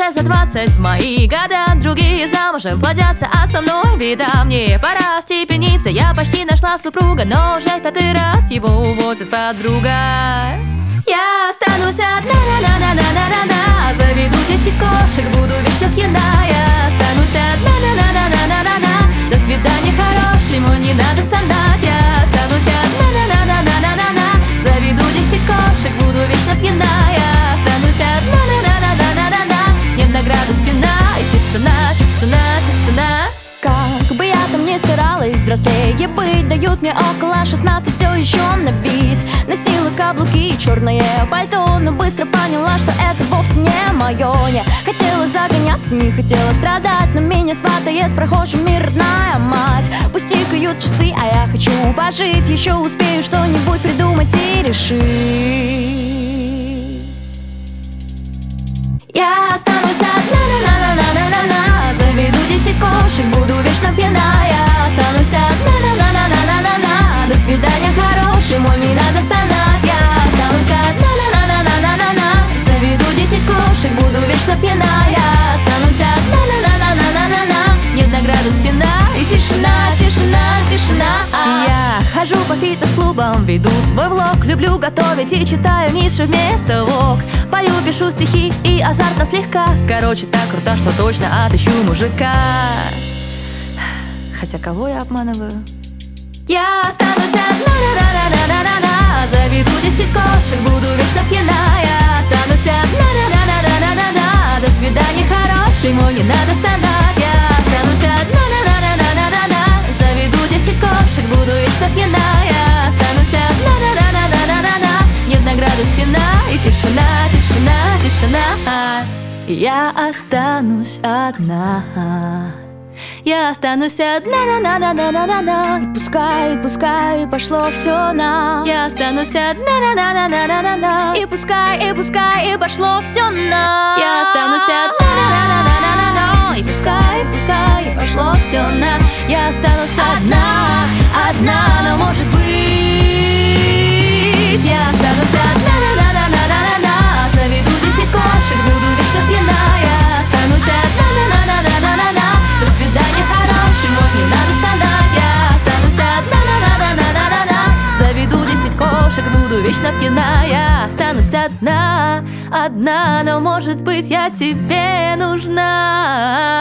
уже за 20 мои года. Другие замужем плодятся, а со мной беда. Мне пора степениться, я почти нашла супруга, но уже 5-й раз его уводит подруга. Я останусь одна, на-на-на-на-на-на-на. Заведу 10 кошек, буду вечно пьяна. Я останусь одна, на-на-на-на-на-на-на. До свидания, хороший мой, не надо страдать. Я останусь одна, на-на-на-на-на-на. Заведу 10 кошек, буду вечно пьяна. Я останусь одна, на-на-на-на-на-на. Нет награды стена и тишина, тишина, тишина. Как бы я там ни старалась взрослее быть, дают мне около 16 все еще на вид. Носила каблуки и черное пальто, но быстро поняла, что это вовсе не мое. Не хотела загоняться, не хотела страдать, но меня сватает с прохожим мир родная мать. Пусть тикают часы, а я хочу пожить, еще успею что-нибудь придумать и решить. Я останусь одна, на-на-на-на-на-на. Заведу 10 кошек, буду вечно пьяна. Я останусь одна, на-на-на-на-на-на. До свидания, хороший мой, не надо стонать. Я останусь одна, на-на-на-на-на-на. Заведу 10 кошек, буду вечно пьяна. Я останусь одна, на-на-на-на-на-на. Нет награды стена и тишина, тишина, тишина. Я хожу по фитнес-клубам, веду свой влог. Люблю готовить и читаю Ницше вместо лог. Пою, пишу стихи и азартно слегка. Короче, так круто, что точно отыщу мужика. Хотя кого я обманываю? Я останусь одна, на-на-на-на-на-на-на. Заведу 10 кошек, буду вечно пьяна. Я останусь одна, на-на-на-на-на-на-на. До свидания, хороший мой, не надо страдать. Я останусь одна, на-на-на-на-на-на-на. Заведу 10 кошек, буду вечно пьяна. Я останусь одна, на-на-на-на-на-на-на. Нет награды стена и тишина, тишина, тишина. Я останусь одна. Я останусь одна, на-на-на-на-на-на. И пускай пошло все на. Я останусь одна, на-на-на-на-на-на. И пускай пошло все на. Я останусь одна, на-на-на-на-на-на. И пускай пошло все на. Я останусь одна, одна, но может быть. Я останусь одна, на-на-на-на-на-на. Заведу 10 кошек, буду вечно пьяна. Я останусь одна, на-на-на-на-на-на. До свидания, хороший мой, не надо страдать. Я останусь одна, на-на-на-на-на-на. Заведу 10 кошек, буду вечно пьяна. Я останусь одна, одна, но может быть я тебе нужна.